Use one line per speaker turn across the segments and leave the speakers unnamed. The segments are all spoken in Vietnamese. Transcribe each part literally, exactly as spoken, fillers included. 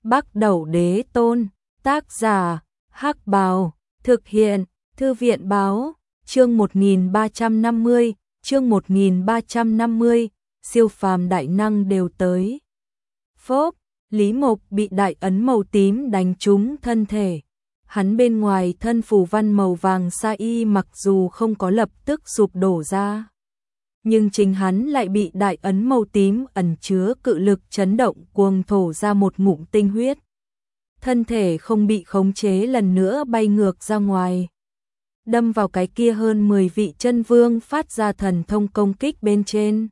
Bắc Đẩu Đế Tôn, tác giả, Hắc Bào, thực hiện, Thư viện Báo, chương một nghìn ba trăm năm mươi, chương một nghìn ba trăm năm mươi, siêu phàm đại năng đều tới. Phốp, Lý Mộc bị đại ấn màu tím đánh trúng thân thể. Hắn bên ngoài thân phù văn màu vàng sa y mặc dù không có lập tức sụp đổ ra, nhưng chính hắn lại bị đại ấn màu tím ẩn chứa cự lực chấn động cuồng thổ ra một ngụm tinh huyết. Thân thể không bị khống chế lần nữa bay ngược ra ngoài, đâm vào cái kia hơn mười vị chân vương phát ra thần thông công kích bên trên.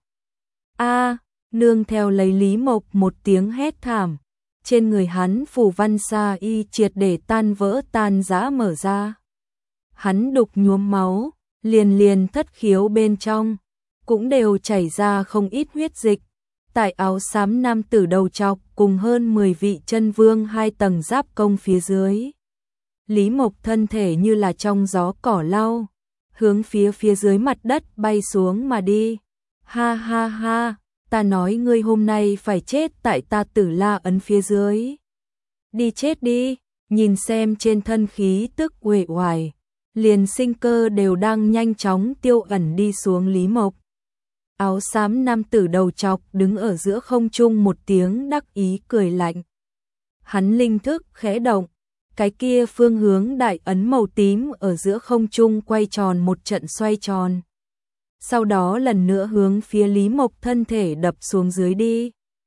A, nương theo lấy Lý Mộc một tiếng hét thảm, trên người hắn phù văn sa y triệt để tan vỡ tan rã mở ra. Hắn đục nhuốm máu, liền liền thất khiếu bên trong cũng đều chảy ra không ít huyết dịch. Tại áo xám nam tử đầu trọc cùng hơn mười vị chân vương hai tầng giáp công phía dưới, Lý Mộc thân thể như là trong gió cỏ lau, hướng phía phía dưới mặt đất bay xuống mà đi. Ha ha ha, ta nói ngươi hôm nay phải chết tại ta Tử La ấn phía dưới. Đi chết đi, nhìn xem trên thân khí tức uể oải, liền sinh cơ đều đang nhanh chóng tiêu ẩn đi xuống Lý Mộc. Áo xám nam tử đầu trọc đứng ở giữa không trung một tiếng đắc ý cười lạnh. Hắn linh thức khẽ động, cái kia phương hướng đại ấn màu tím ở giữa không trung quay tròn một trận xoay tròn. Sau đó lần nữa hướng phía Lý Mộc thân thể đập xuống dưới đi.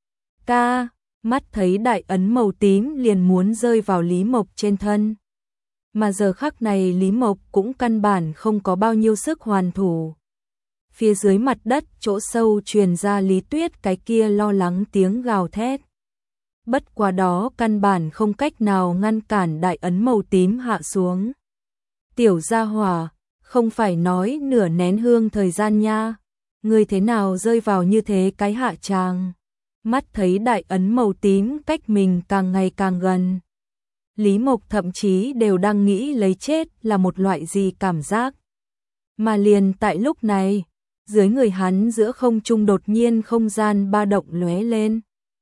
Ca, mắt thấy đại ấn màu tím liền muốn rơi vào Lý Mộc trên thân. Mà giờ khắc này Lý Mộc cũng căn bản không có bao nhiêu sức hoàn thủ. Phía dưới mặt đất chỗ sâu truyền ra Lý Tuyết cái kia lo lắng tiếng gào thét. Bất quá đó căn bản không cách nào ngăn cản đại ấn màu tím hạ xuống. Tiểu gia hỏa, không phải nói nửa nén hương thời gian nha, ngươi thế nào rơi vào như thế cái hạ tràng. Mắt thấy đại ấn màu tím cách mình càng ngày càng gần, Lý Mộc thậm chí đều đang nghĩ lấy chết là một loại gì cảm giác. Mà liền tại lúc này, dưới người hắn giữa không trung đột nhiên không gian ba động lóe lên,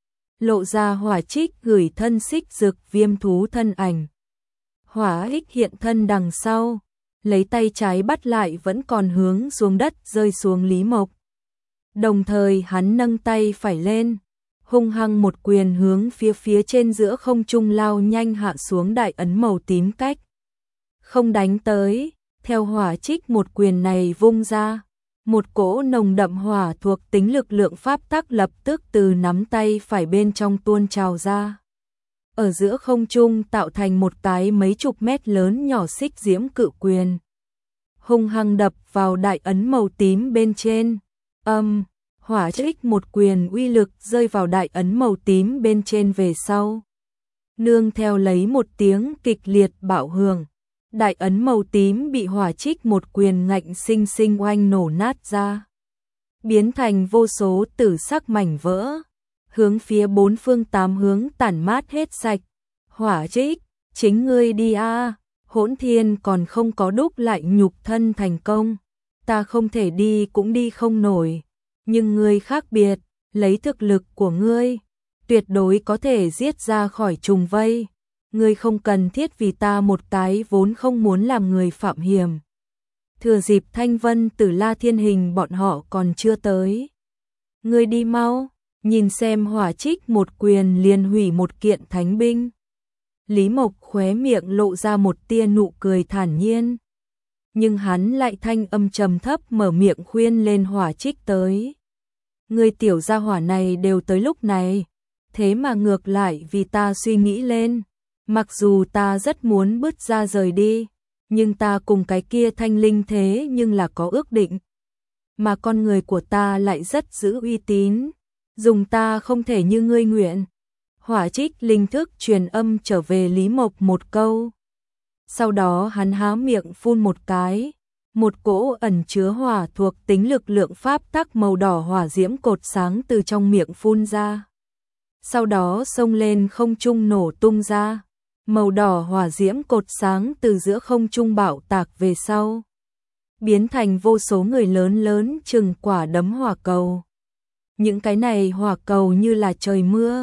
lộ ra hỏa trích gửi thân xích dực viêm thú thân ảnh. Hỏa ích hiện thân đằng sau, lấy tay trái bắt lại vẫn còn hướng xuống đất rơi xuống Lý Mộc. Đồng thời hắn nâng tay phải lên, hung hăng một quyền hướng phía phía trên giữa không trung lao nhanh hạ xuống đại ấn màu tím cách. Không đánh tới, theo hỏa trích một quyền này vung ra, một cỗ nồng đậm hỏa thuộc tính lực lượng pháp tắc lập tức từ nắm tay phải bên trong tuôn trào ra. Ở giữa không trung tạo thành một cái mấy chục mét lớn nhỏ xích diễm cự quyền, hung hăng đập vào đại ấn màu tím bên trên. Âm, um, hỏa trích một quyền uy lực rơi vào đại ấn màu tím bên trên về sau, nương theo lấy một tiếng kịch liệt bạo hưởng, đại ấn màu tím bị hỏa trích một quyền ngạnh sinh sinh oanh nổ nát ra, biến thành vô số tử sắc mảnh vỡ, hướng phía bốn phương tám hướng tản mát hết sạch. Hỏa trích, chính ngươi đi a, Hỗn Thiên còn không có đúc lại nhục thân thành công, ta không thể đi cũng đi không nổi, nhưng ngươi khác biệt, lấy thực lực của ngươi, tuyệt đối có thể giết ra khỏi trùng vây. Ngươi không cần thiết vì ta một cái vốn không muốn làm người phạm hiểm. Thừa dịp Thanh Vân Tử La Thiên Hình bọn họ còn chưa tới, ngươi đi mau, nhìn xem hỏa trích một quyền liền hủy một kiện thánh binh. Lý Mộc khóe miệng lộ ra một tia nụ cười thản nhiên, nhưng hắn lại thanh âm trầm thấp mở miệng khuyên lên hỏa trích tới. Ngươi tiểu gia hỏa này đều tới lúc này, thế mà ngược lại vì ta suy nghĩ lên. Mặc dù ta rất muốn bứt ra rời đi, nhưng ta cùng cái kia thanh linh thế nhưng là có ước định. Mà con người của ta lại rất giữ uy tín, dùng ta không thể như ngươi nguyện. Hỏa trích linh thức truyền âm trở về Lý Mộc một câu. Sau đó hắn há miệng phun một cái, một cỗ ẩn chứa hỏa thuộc tính lực lượng pháp tắc màu đỏ hỏa diễm cột sáng từ trong miệng phun ra. Sau đó xông lên không trung nổ tung ra. Màu đỏ hỏa diễm cột sáng từ giữa không trung bạo tạc về sau, biến thành vô số người lớn lớn chừng quả đấm hỏa cầu. Những cái này hỏa cầu như là trời mưa,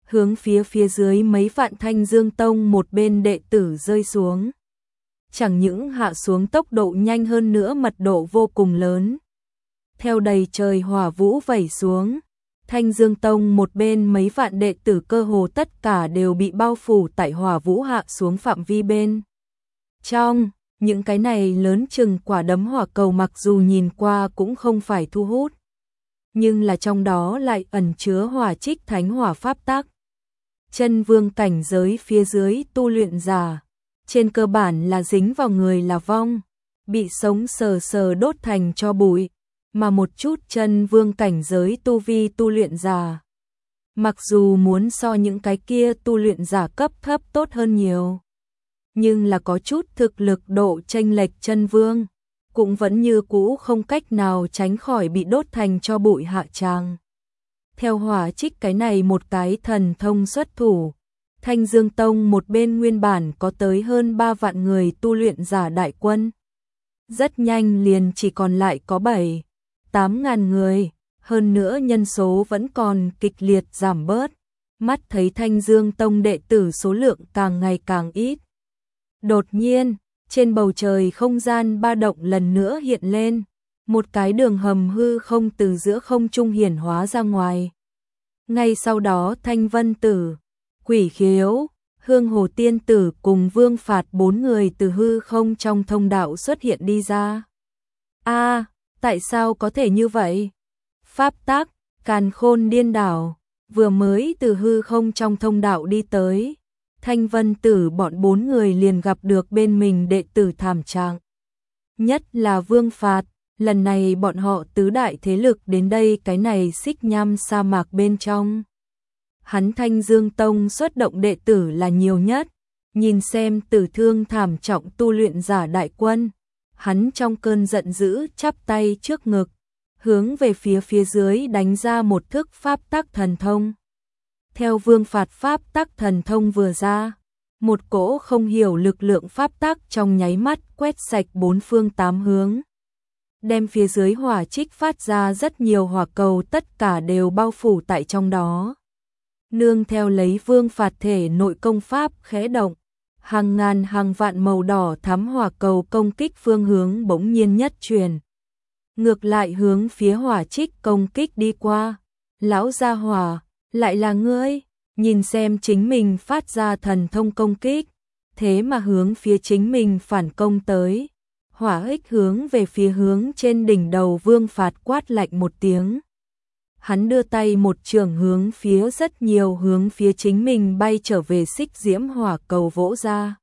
hướng phía phía dưới mấy vạn Thanh Dương Tông một bên đệ tử rơi xuống. Chẳng những hạ xuống tốc độ nhanh hơn nữa, mật độ vô cùng lớn. Theo đầy trời hỏa vũ vẩy xuống, Thanh Dương Tông một bên mấy vạn đệ tử cơ hồ tất cả đều bị bao phủ tại hỏa vũ hạ xuống phạm vi bên. Trong, những cái này lớn chừng quả đấm hỏa cầu mặc dù nhìn qua cũng không phải thu hút, nhưng là trong đó lại ẩn chứa hỏa trích thánh hỏa pháp tắc. Chân vương cảnh giới phía dưới tu luyện giả, trên cơ bản là dính vào người là vong, bị sống sờ sờ đốt thành tro bụi, mà một chút chân vương cảnh giới tu vi tu luyện giả, mặc dù muốn so những cái kia tu luyện giả cấp thấp tốt hơn nhiều, nhưng là có chút thực lực độ chênh lệch chân vương, cũng vẫn như cũ không cách nào tránh khỏi bị đốt thành tro bụi hạ tràng. Theo hỏa trích cái này một cái thần thông xuất thủ, Thanh Dương Tông một bên nguyên bản có tới hơn ba vạn người tu luyện giả đại quân. Rất nhanh liền chỉ còn lại có bảy, tám ngàn người, hơn nữa nhân số vẫn còn kịch liệt giảm bớt. Mắt thấy Thanh Dương Tông đệ tử số lượng càng ngày càng ít. Đột nhiên, trên bầu trời không gian ba động lần nữa hiện lên, một cái đường hầm hư không từ giữa không trung hiển hóa ra ngoài. Ngay sau đó Thanh Vân Tử, Quỷ Khiếu, Hương Hồ Tiên Tử cùng Vương Phạt bốn người từ hư không trong thông đạo xuất hiện đi ra. A, à, tại sao có thể như vậy? Pháp tắc, càn khôn điên đảo, vừa mới từ hư không trong thông đạo đi tới, Thanh Vân Tử bọn bốn người liền gặp được bên mình đệ tử thảm trạng. Nhất là Vương Phạt, lần này bọn họ tứ đại thế lực đến đây cái này xích nham sa mạc bên trong. Hắn Thanh Dương Tông xuất động đệ tử là nhiều nhất, nhìn xem tử thương thảm trọng tu luyện giả đại quân, hắn trong cơn giận dữ chắp tay trước ngực, hướng về phía phía dưới đánh ra một thức pháp tắc thần thông. Theo Vương Phạt pháp tắc thần thông vừa ra, một cỗ không hiểu lực lượng pháp tắc trong nháy mắt quét sạch bốn phương tám hướng, đem phía dưới hỏa trích phát ra rất nhiều hỏa cầu tất cả đều bao phủ tại trong đó. Nương theo lấy Vương Phạt thể nội công pháp khẽ động, hàng ngàn hàng vạn màu đỏ thắm hỏa cầu công kích phương hướng bỗng nhiên nhất truyền. Ngược lại hướng phía hỏa trích công kích đi qua. Lão gia hỏa, lại là ngươi, nhìn xem chính mình phát ra thần thông công kích, thế mà hướng phía chính mình phản công tới. Hỏa ích hướng về phía hướng trên đỉnh đầu Vương Phạt quát lạnh một tiếng. Hắn đưa tay một trường hướng phía rất nhiều hướng phía chính mình bay trở về xích diễm hỏa cầu vỗ ra.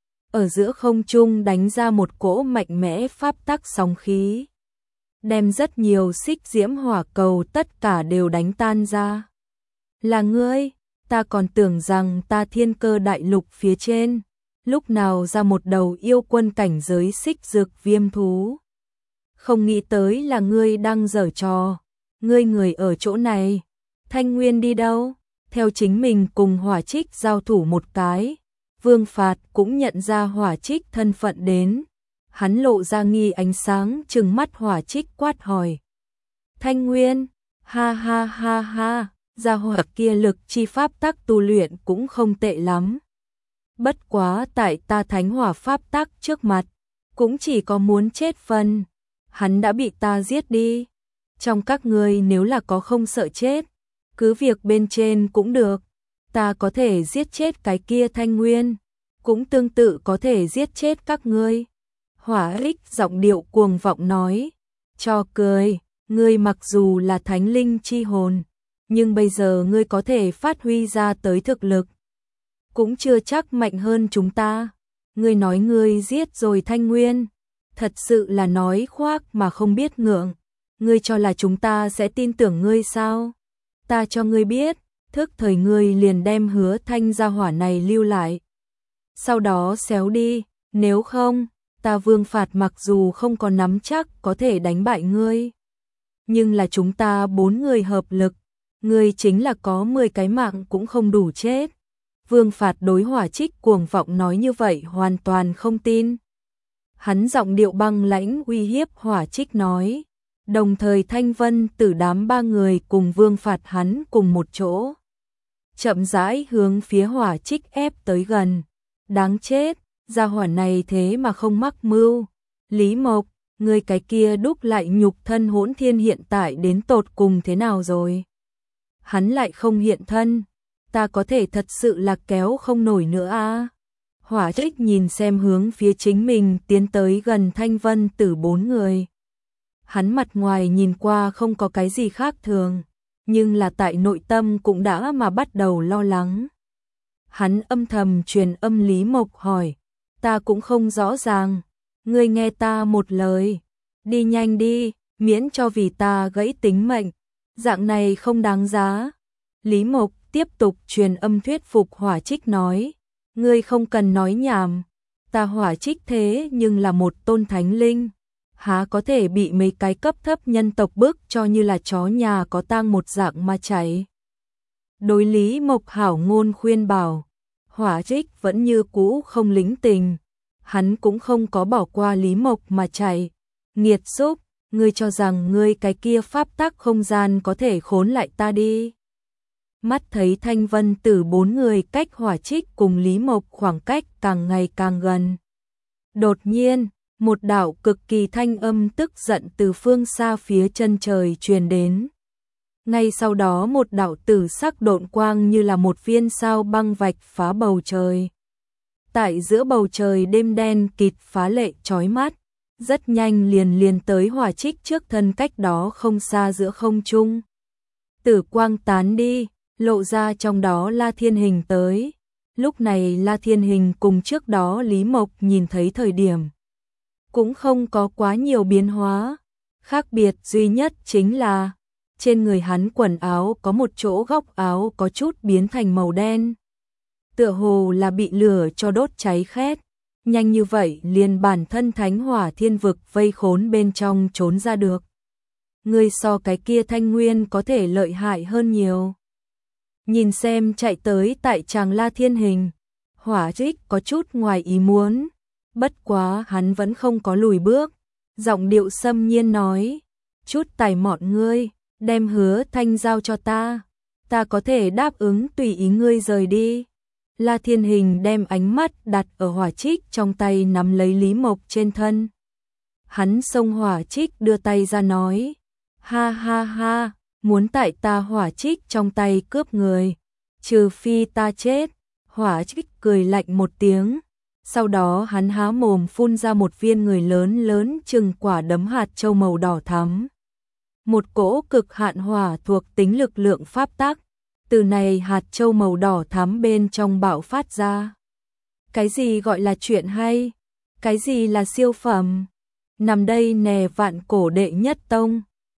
Ở giữa không trung đánh ra một cỗ mạnh mẽ pháp tắc sóng khí, đem rất nhiều xích diễm hỏa cầu tất cả đều đánh tan ra. Là ngươi, ta còn tưởng rằng ta thiên cơ đại lục phía trên, lúc nào ra một đầu yêu quân cảnh giới xích dược viêm thú. Không nghĩ tới là ngươi đang giở trò, ngươi người ở chỗ này, Thanh Nguyên đi đâu? Theo chính mình cùng hỏa trích giao thủ một cái, Vương Phạt cũng nhận ra hỏa trích thân phận đến. Hắn lộ ra nghi ánh sáng trừng mắt hỏa trích quát hỏi. Thanh Nguyên, ha ha ha ha, gia hỏa kia lực chi pháp tắc tu luyện cũng không tệ lắm. Bất quá tại ta thánh hỏa pháp tắc trước mặt, cũng chỉ có muốn chết phần. Hắn đã bị ta giết đi. Trong các ngươi nếu là có không sợ chết, cứ việc bên trên cũng được. Ta có thể giết chết cái kia Thanh Nguyên, cũng tương tự có thể giết chết các ngươi. Hỏa ích giọng điệu cuồng vọng nói. Cho cười, ngươi mặc dù là thánh linh chi hồn, nhưng bây giờ ngươi có thể phát huy ra tới thực lực, cũng chưa chắc mạnh hơn chúng ta. Ngươi nói ngươi giết rồi Thanh Nguyên, thật sự là nói khoác mà không biết ngượng. Ngươi cho là chúng ta sẽ tin tưởng ngươi sao? Ta cho ngươi biết, thức thời ngươi liền đem Hứa Thanh gia hỏa này lưu lại, sau đó xéo đi, nếu không, ta Vương Phạt mặc dù không có nắm chắc có thể đánh bại ngươi, nhưng là chúng ta bốn người hợp lực, ngươi chính là có mười cái mạng cũng không đủ chết. Vương Phạt đối hỏa trích cuồng vọng nói như vậy hoàn toàn không tin. Hắn giọng điệu băng lãnh uy hiếp hỏa trích nói, đồng thời Thanh Vân Tử đám ba người cùng Vương Phạt hắn cùng một chỗ. chậm rãi hướng phía Hỏa Trích ép tới gần. Đáng chết, gia hỏa này thế mà không mắc mưu. Lý Mộc, người cái kia đúc lại nhục thân Hỗn Thiên hiện tại đến tột cùng thế nào rồi? Hắn lại không hiện thân, ta có thể thật sự là kéo không nổi nữa à? Hỏa Trích nhìn xem hướng phía chính mình tiến tới gần Thanh Vân Tử bốn người. Hắn mặt ngoài nhìn qua không có cái gì khác thường, nhưng là tại nội tâm cũng đã mà bắt đầu lo lắng. Hắn âm thầm truyền âm Lý Mộc hỏi, ta cũng không rõ ràng, ngươi nghe ta một lời, đi nhanh đi, miễn cho vì ta gãy tính mệnh, dạng này không đáng giá. Lý Mộc tiếp tục truyền âm thuyết phục Hỏa Trích nói, ngươi không cần nói nhảm, ta Hỏa Trích thế nhưng là một tôn thánh linh, há có thể bị mấy cái cấp thấp nhân tộc bức cho như là chó nhà có tang một dạng mà chạy. Đối Lý Mộc hảo ngôn khuyên bảo, Hỏa Trích vẫn như cũ không lĩnh tình, hắn cũng không có bỏ qua Lý Mộc mà chạy. Nghiệt xúc, ngươi cho rằng ngươi cái kia pháp tắc không gian có thể khốn lại ta đi. Mắt thấy Thanh Vân Tử bốn người cách Hỏa Trích cùng Lý Mộc khoảng cách càng ngày càng gần. Đột nhiên, một đạo cực kỳ thanh âm tức giận từ phương xa phía chân trời truyền đến. Ngay sau đó một đạo tử sắc độn quang như là một viên sao băng vạch phá bầu trời. Tại giữa bầu trời đêm đen kịt phá lệ chói mắt, rất nhanh liền liền tới Hỏa Trích trước thân cách đó không xa giữa không trung. Tử quang tán đi, lộ ra trong đó La Thiên Hình tới. Lúc này La Thiên Hình cùng trước đó Lý Mộc nhìn thấy thời điểm cũng không có quá nhiều biến hóa, khác biệt duy nhất chính là trên người hắn quần áo có một chỗ góc áo có chút biến thành màu đen. Tựa hồ là bị lửa cho đốt cháy khét, nhanh như vậy liền bản thân Thánh Hỏa Thiên Vực vây khốn bên trong trốn ra được. Người so cái kia Thanh Nguyên có thể lợi hại hơn nhiều. Nhìn xem chạy tới tại chàng La Thiên Hình, Hỏa Trích có chút ngoài ý muốn, bất quá hắn vẫn không có lùi bước, giọng điệu xâm nhiên nói, chút tài mọn ngươi, đem Hứa Thanh giao cho ta, ta có thể đáp ứng tùy ý ngươi rời đi. La Thiên Hình đem ánh mắt đặt ở Hỏa Trích trong tay nắm lấy Lý Mộc trên thân. Hắn xông Hỏa Trích đưa tay ra nói, ha ha ha, muốn tại ta Hỏa Trích trong tay cướp người, trừ phi ta chết. Hỏa Trích cười lạnh một tiếng, sau đó hắn há mồm phun ra một viên người lớn lớn chừng quả đấm hạt châu màu đỏ thắm. Một cỗ cực hạn hỏa thuộc tính lực lượng pháp tắc, từ này hạt châu màu đỏ thắm bên trong bạo phát ra. Cái gì gọi là chuyện hay? Cái gì là siêu phẩm? Nằm đây nè vạn cổ đệ nhất tông.